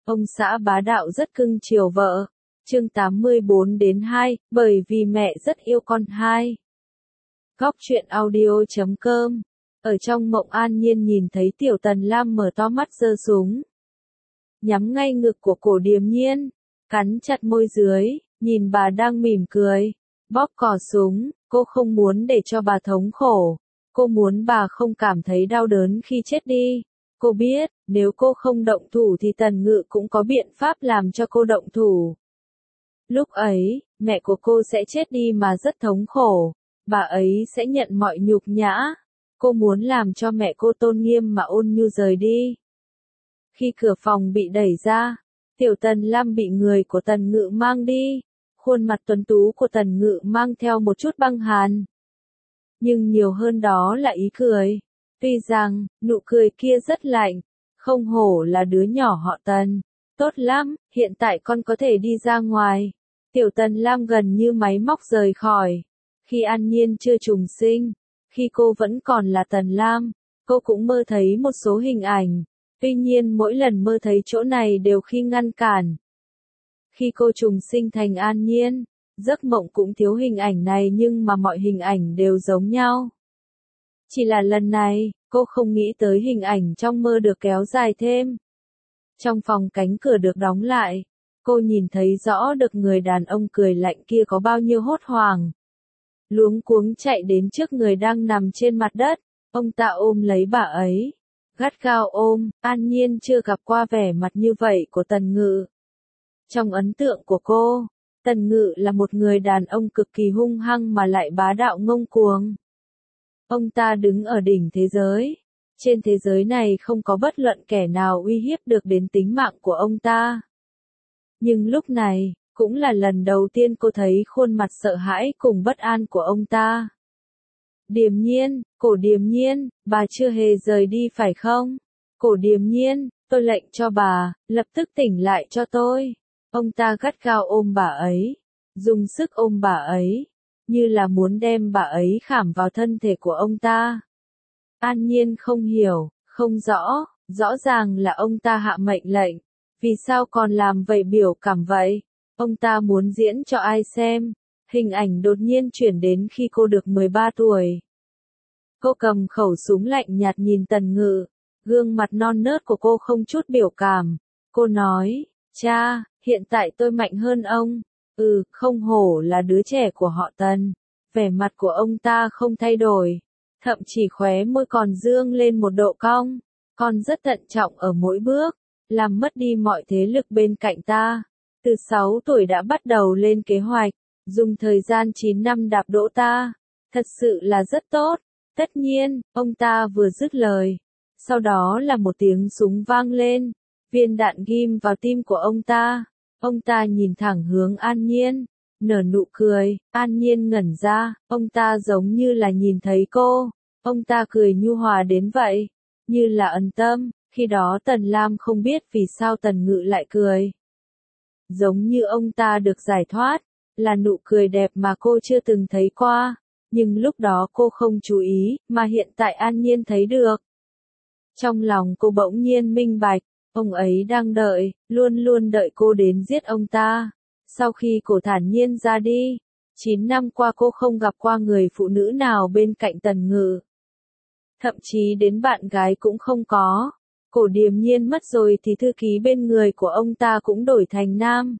Ông xã bá đạo rất cưng chiều vợ. Chương 84-2, bởi vì mẹ rất yêu con. 2. Góc truyện audio.com. Ở trong mộng An Nhiên nhìn thấy Tiểu Tần Lam mở to mắt giơ súng, nhắm ngay ngực của Cổ Điềm Nhiên, cắn chặt môi dưới, nhìn bà đang mỉm cười, bóp cò súng. Cô không muốn để cho bà thống khổ, cô muốn bà không cảm thấy đau đớn khi chết đi. Cô biết, nếu cô không động thủ thì Tần Ngự cũng có biện pháp làm cho cô động thủ. Lúc ấy, mẹ của cô sẽ chết đi mà rất thống khổ, bà ấy sẽ nhận mọi nhục nhã. Cô muốn làm cho mẹ cô tôn nghiêm mà ôn nhu rời đi. Khi cửa phòng bị đẩy ra, Tiểu Tần Lam bị người của Tần Ngự mang đi. Khuôn mặt tuấn tú của Tần Ngự mang theo một chút băng hàn, nhưng nhiều hơn đó là ý cười. Tuy rằng, nụ cười kia rất lạnh, không hổ là đứa nhỏ họ Tần. Tốt lắm, hiện tại con có thể đi ra ngoài. Tiểu Tần Lam gần như máy móc rời khỏi. Khi An Nhiên chưa trùng sinh, khi cô vẫn còn là Tần Lam, cô cũng mơ thấy một số hình ảnh. Tuy nhiên mỗi lần mơ thấy chỗ này đều khi ngăn cản. Khi cô trùng sinh thành An Nhiên, giấc mộng cũng thiếu hình ảnh này nhưng mà mọi hình ảnh đều giống nhau. Chỉ là lần này, cô không nghĩ tới hình ảnh trong mơ được kéo dài thêm. Trong phòng cánh cửa được đóng lại, cô nhìn thấy rõ được người đàn ông cười lạnh kia có bao nhiêu hốt hoảng. Luống cuống chạy đến trước người đang nằm trên mặt đất, ông ta ôm lấy bà ấy. Gắt gao ôm. An Nhiên chưa gặp qua vẻ mặt như vậy của Tần Ngự. Trong ấn tượng của cô, Tần Ngự là một người đàn ông cực kỳ hung hăng mà lại bá đạo ngông cuồng. Ông ta đứng ở đỉnh thế giới. Trên thế giới này không có bất luận kẻ nào uy hiếp được đến tính mạng của ông ta. Nhưng lúc này, cũng là lần đầu tiên cô thấy khuôn mặt sợ hãi cùng bất an của ông ta. Điềm Nhiên, Cổ Điềm Nhiên, bà chưa hề rời đi phải không? Cổ Điềm Nhiên, tôi lệnh cho bà, lập tức tỉnh lại cho tôi. Ông ta gắt gao ôm bà ấy, dùng sức ôm bà ấy, như là muốn đem bà ấy khảm vào thân thể của ông ta. An Nhiên không hiểu, không rõ, rõ ràng là ông ta hạ mệnh lệnh, vì sao còn làm vậy biểu cảm vậy? Ông ta muốn diễn cho ai xem? Hình ảnh đột nhiên chuyển đến khi cô được 13 tuổi. Cô cầm khẩu súng lạnh nhạt nhìn Tần Ngự, gương mặt non nớt của cô không chút biểu cảm. Cô nói, cha, hiện tại tôi mạnh hơn ông. Không hổ là đứa trẻ của họ Tần. Vẻ mặt của ông ta không thay đổi, thậm chí khóe môi còn dương lên một độ cong. Con rất thận trọng ở mỗi bước, làm mất đi mọi thế lực bên cạnh ta. Từ 6 tuổi đã bắt đầu lên kế hoạch, dùng thời gian 9 năm đạp đỗ ta. Thật sự là rất tốt. Tất nhiên, ông ta vừa dứt lời. Sau đó là một tiếng súng vang lên. Viên đạn ghim vào tim của ông ta. Ông ta nhìn thẳng hướng An Nhiên, nở nụ cười. An Nhiên ngẩn ra, ông ta giống như là nhìn thấy cô. Ông ta cười nhu hòa đến vậy, như là ẩn tâm. Khi đó Tần Lam không biết vì sao Tần Ngự lại cười. Giống như ông ta được giải thoát, là nụ cười đẹp mà cô chưa từng thấy qua. Nhưng lúc đó cô không chú ý, mà hiện tại An Nhiên thấy được. Trong lòng cô bỗng nhiên minh bạch, ông ấy đang đợi, luôn luôn đợi cô đến giết ông ta. Sau khi Cổ thản nhiên ra đi, 9 năm qua cô không gặp qua người phụ nữ nào bên cạnh Tần Ngự. Thậm chí đến bạn gái cũng không có. Cổ Điềm Nhiên mất rồi thì thư ký bên người của ông ta cũng đổi thành nam.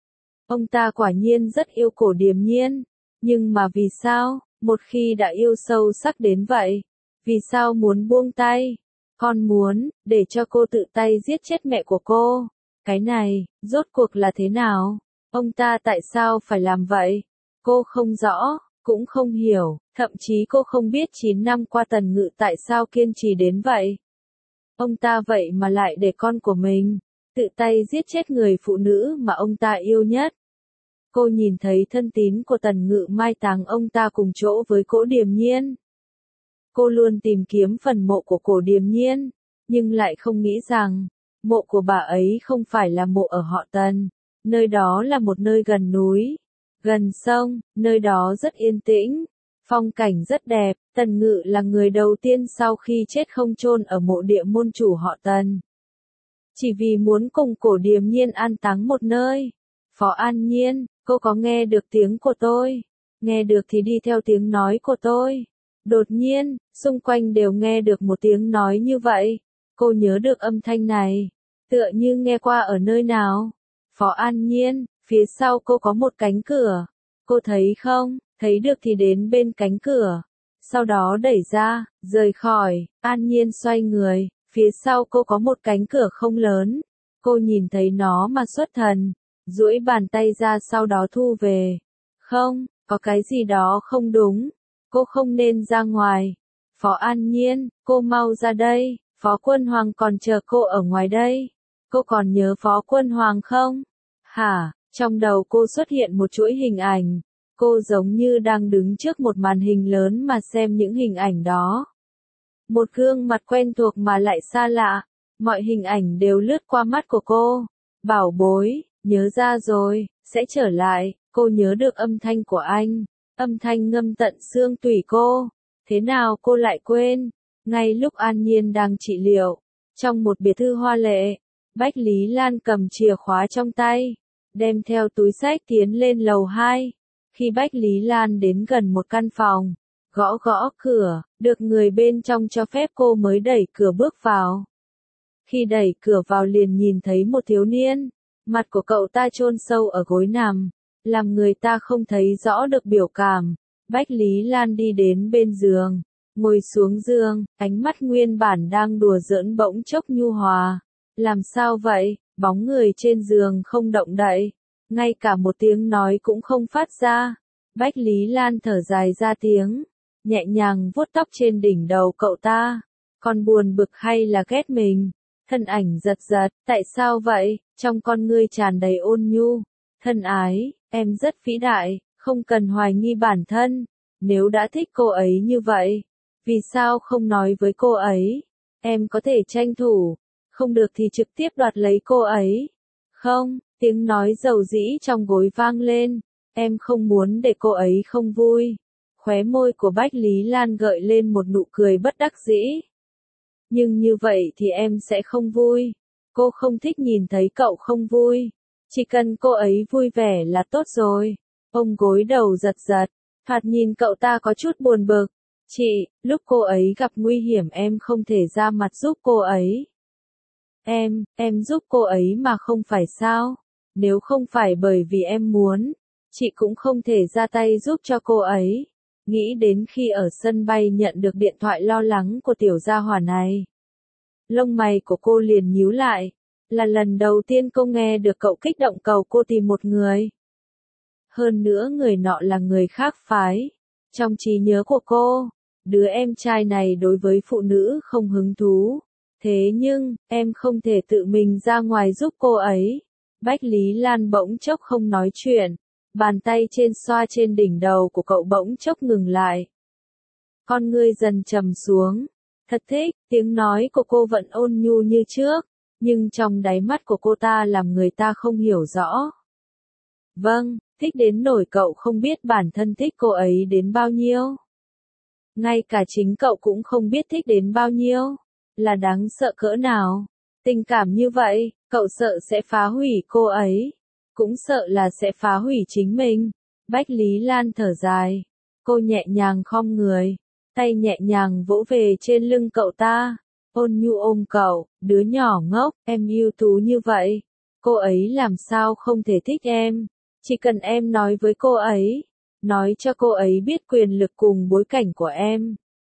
Ông ta quả nhiên rất yêu Cổ Điềm Nhiên. Nhưng mà vì sao, một khi đã yêu sâu sắc đến vậy, vì sao muốn buông tay? Con muốn, để cho cô tự tay giết chết mẹ của cô. Cái này, rốt cuộc là thế nào? Ông ta tại sao phải làm vậy? Cô không rõ, cũng không hiểu, thậm chí cô không biết 9 năm qua Tần Ngự tại sao kiên trì đến vậy. Ông ta vậy mà lại để con của mình tự tay giết chết người phụ nữ mà ông ta yêu nhất. Cô nhìn thấy thân tín của Tần Ngự mai táng ông ta cùng chỗ với Cổ Điềm Nhiên. Cô luôn tìm kiếm phần mộ của Cổ Điềm Nhiên, nhưng lại không nghĩ rằng, mộ của bà ấy không phải là mộ ở họ Tần. Nơi đó là một nơi gần núi, gần sông, nơi đó rất yên tĩnh, phong cảnh rất đẹp. Tần Ngự là người đầu tiên sau khi chết không chôn ở mộ địa môn chủ họ Tần. chỉ vì muốn cùng Cổ Điềm Nhiên an táng một nơi. Phó An Nhiên, cô có nghe được tiếng của tôi? Nghe được thì đi theo tiếng nói của tôi. Đột nhiên, xung quanh đều nghe được một tiếng nói như vậy. Cô nhớ được âm thanh này, tựa như nghe qua ở nơi nào. Phó An Nhiên, phía sau cô có một cánh cửa. Cô thấy không? Thấy được thì đến bên cánh cửa. Sau đó đẩy ra, rời khỏi. An Nhiên xoay người, phía sau cô có một cánh cửa không lớn. Cô nhìn thấy nó mà xuất thần, duỗi bàn tay ra sau đó thu về. Không, có cái gì đó không đúng. Cô không nên ra ngoài. Phó An Nhiên, cô mau ra đây. Phó Quân Hoàng còn chờ cô ở ngoài đây. Cô còn nhớ Phó Quân Hoàng không? Hả? Trong đầu cô xuất hiện một chuỗi hình ảnh. Cô giống như đang đứng trước một màn hình lớn mà xem những hình ảnh đó. Một gương mặt quen thuộc mà lại xa lạ. Mọi hình ảnh đều lướt qua mắt của cô. Bảo bối, nhớ ra rồi, sẽ trở lại. Cô nhớ được âm thanh của anh. Âm thanh ngâm tận xương tủy cô. Thế nào cô lại quên? Ngay lúc An Nhiên đang trị liệu, trong một biệt thự hoa lệ, Bách Lý Lan cầm chìa khóa trong tay, đem theo túi xách tiến lên lầu 2. Khi Bách Lý Lan đến gần một căn phòng, gõ gõ cửa, được người bên trong cho phép cô mới đẩy cửa bước vào. Khi đẩy cửa vào liền nhìn thấy một thiếu niên, mặt của cậu ta chôn sâu ở gối nằm, làm người ta không thấy rõ được biểu cảm. Bách Lý Lan đi đến bên giường, ngồi xuống giường, ánh mắt nguyên bản đang đùa giỡn bỗng chốc nhu hòa. Làm sao vậy? Bóng người trên giường không động đậy, ngay cả một tiếng nói cũng không phát ra. Bách Lý Lan thở dài ra tiếng, nhẹ nhàng vuốt tóc trên đỉnh đầu cậu ta. Còn buồn bực hay là ghét mình? Thân ảnh giật giật, tại sao vậy? Trong con ngươi tràn đầy ôn nhu. Thân ái, em rất vĩ đại, không cần hoài nghi bản thân. Nếu đã thích cô ấy như vậy, vì sao không nói với cô ấy? Em có thể tranh thủ, không được thì trực tiếp đoạt lấy cô ấy. Không, tiếng nói dầu dĩ trong gối vang lên, em không muốn để cô ấy không vui. Khóe môi của Bách Lý Lan gợi lên một nụ cười bất đắc dĩ. Nhưng như vậy thì em sẽ không vui. Cô không thích nhìn thấy cậu không vui. Chỉ cần cô ấy vui vẻ là tốt rồi. Ông gối đầu giật giật, thoạt nhìn cậu ta có chút buồn bực. Chị, lúc cô ấy gặp nguy hiểm em không thể ra mặt giúp cô ấy. Em giúp cô ấy mà không phải sao? Nếu không phải bởi vì em muốn, chị cũng không thể ra tay giúp cho cô ấy. Nghĩ đến khi ở sân bay nhận được điện thoại lo lắng của tiểu gia hỏa này. Lông mày của cô liền nhíu lại. Là lần đầu tiên cô nghe được cậu kích động cầu cô tìm một người. Hơn nữa người nọ là người khác phái. Trong trí nhớ của cô, đứa em trai này đối với phụ nữ không hứng thú. Thế nhưng, em không thể tự mình ra ngoài giúp cô ấy. Bách Lý Lan bỗng chốc không nói chuyện. Bàn tay trên xoa trên đỉnh đầu của cậu bỗng chốc ngừng lại. Con ngươi dần trầm xuống. Thật thích, tiếng nói của cô vẫn ôn nhu như trước. Nhưng trong đáy mắt của cô ta làm người ta không hiểu rõ. Vâng, thích đến nổi cậu không biết bản thân thích cô ấy đến bao nhiêu. Ngay cả chính cậu cũng không biết thích đến bao nhiêu. Là đáng sợ cỡ nào. Tình cảm như vậy, cậu sợ sẽ phá hủy cô ấy. Cũng sợ là sẽ phá hủy chính mình. Bách Lý Lan thở dài. Cô nhẹ nhàng khom người. Tay nhẹ nhàng vỗ về trên lưng cậu ta. Ôn nhu ôm cậu, đứa nhỏ ngốc, em yêu tú như vậy. Cô ấy làm sao không thể thích em. Chỉ cần em nói với cô ấy. Nói cho cô ấy biết quyền lực cùng bối cảnh của em.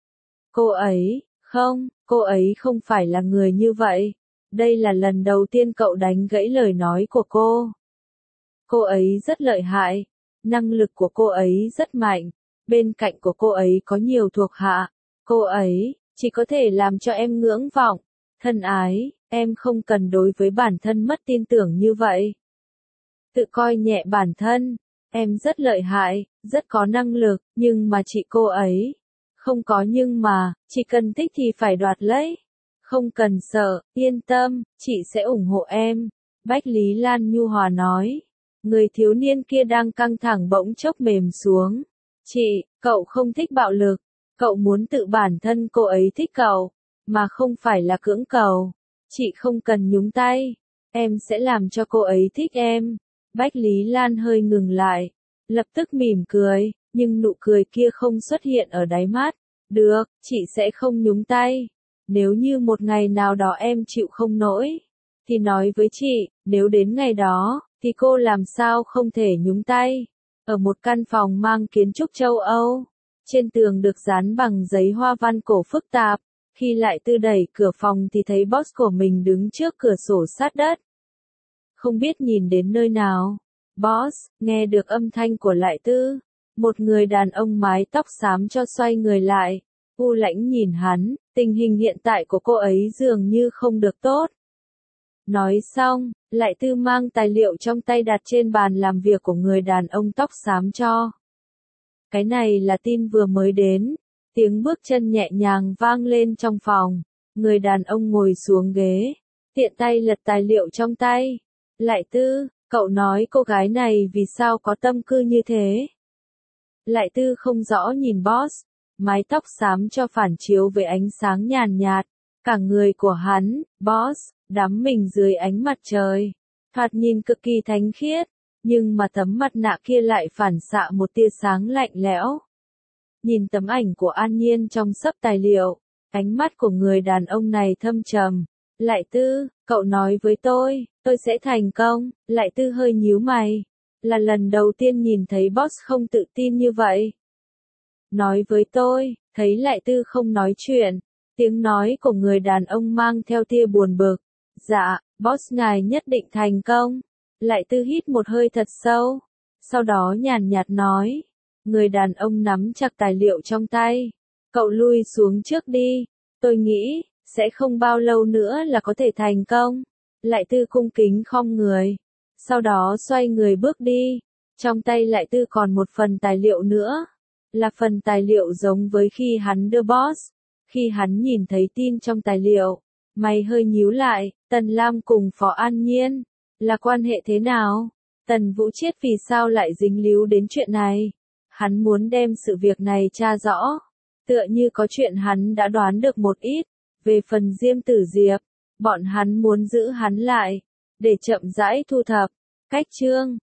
Cô ấy, không, cô ấy không phải là người như vậy. Đây là lần đầu tiên cậu đánh gãy lời nói của cô. Cô ấy rất lợi hại. Năng lực của cô ấy rất mạnh. Bên cạnh của cô ấy có nhiều thuộc hạ. Cô ấy chỉ có thể làm cho em ngưỡng vọng. Thân ái, em không cần đối với bản thân mất tin tưởng như vậy. Tự coi nhẹ bản thân. Em rất lợi hại, rất có năng lực, nhưng mà chị cô ấy. Không có nhưng mà, chỉ cần thích thì phải đoạt lấy. Không cần sợ, yên tâm, chị sẽ ủng hộ em. Bách Lý Lan nhu hòa nói. Người thiếu niên kia đang căng thẳng bỗng chốc mềm xuống. Chị, cậu không thích bạo lực. Cậu muốn tự bản thân cô ấy thích cậu, mà không phải là cưỡng cầu. Chị không cần nhúng tay. Em sẽ làm cho cô ấy thích em. Bách Lý Lan hơi ngừng lại. Lập tức mỉm cười, nhưng nụ cười kia không xuất hiện ở đáy mắt. Được, chị sẽ không nhúng tay. Nếu như một ngày nào đó em chịu không nổi, thì nói với chị, nếu đến ngày đó, thì cô làm sao không thể nhúng tay. Ở một căn phòng mang kiến trúc châu Âu, trên tường được dán bằng giấy hoa văn cổ phức tạp. Khi Lại Tư đẩy cửa phòng thì thấy boss của mình đứng trước cửa sổ sát đất. Không biết nhìn đến nơi nào. Boss, nghe được âm thanh của Lại Tư. Một người đàn ông mái tóc xám cho xoay người lại. U lãnh nhìn hắn, tình hình hiện tại của cô ấy dường như không được tốt. Nói xong, Lại Tư mang tài liệu trong tay đặt trên bàn làm việc của người đàn ông tóc xám cho. Cái này là tin vừa mới đến. Tiếng bước chân nhẹ nhàng vang lên trong phòng. Người đàn ông ngồi xuống ghế, tiện tay lật tài liệu trong tay. Lại Tư, cậu nói cô gái này vì sao có tâm tư như thế? Lại Tư không rõ nhìn boss, mái tóc xám cho phản chiếu với ánh sáng nhàn nhạt. Cả người của hắn, boss, đắm mình dưới ánh mặt trời. Thoạt nhìn cực kỳ thánh khiết, nhưng mà tấm mặt nạ kia lại phản xạ một tia sáng lạnh lẽo. Nhìn tấm ảnh của An Nhiên trong xấp tài liệu, ánh mắt của người đàn ông này thâm trầm. Lại Tư, cậu nói với tôi sẽ thành công. Lại Tư hơi nhíu mày. Là lần đầu tiên nhìn thấy boss không tự tin như vậy. Nói với tôi, thấy Lại Tư không nói chuyện. Tiếng nói của người đàn ông mang theo tia buồn bực. Dạ, boss ngài nhất định thành công. Lại Tư hít một hơi thật sâu. Sau đó nhàn nhạt nói. Người đàn ông nắm chặt tài liệu trong tay. Cậu lui xuống trước đi. Tôi nghĩ, sẽ không bao lâu nữa là có thể thành công. Lại Tư cung kính khom người. Sau đó xoay người bước đi. Trong tay Lại Tư còn một phần tài liệu nữa. Là phần tài liệu giống với khi hắn đưa boss. Khi hắn nhìn thấy tin trong tài liệu, mày hơi nhíu lại. Tần Lam cùng Phó An Nhiên là quan hệ thế nào? Tần Vũ Chiết vì sao lại dính líu đến chuyện này? Hắn muốn đem sự việc này tra rõ. Tựa như có chuyện hắn đã đoán được một ít. Về phần Diêm Tử Diệp, bọn hắn muốn giữ hắn lại, để chậm rãi thu thập. Cách chương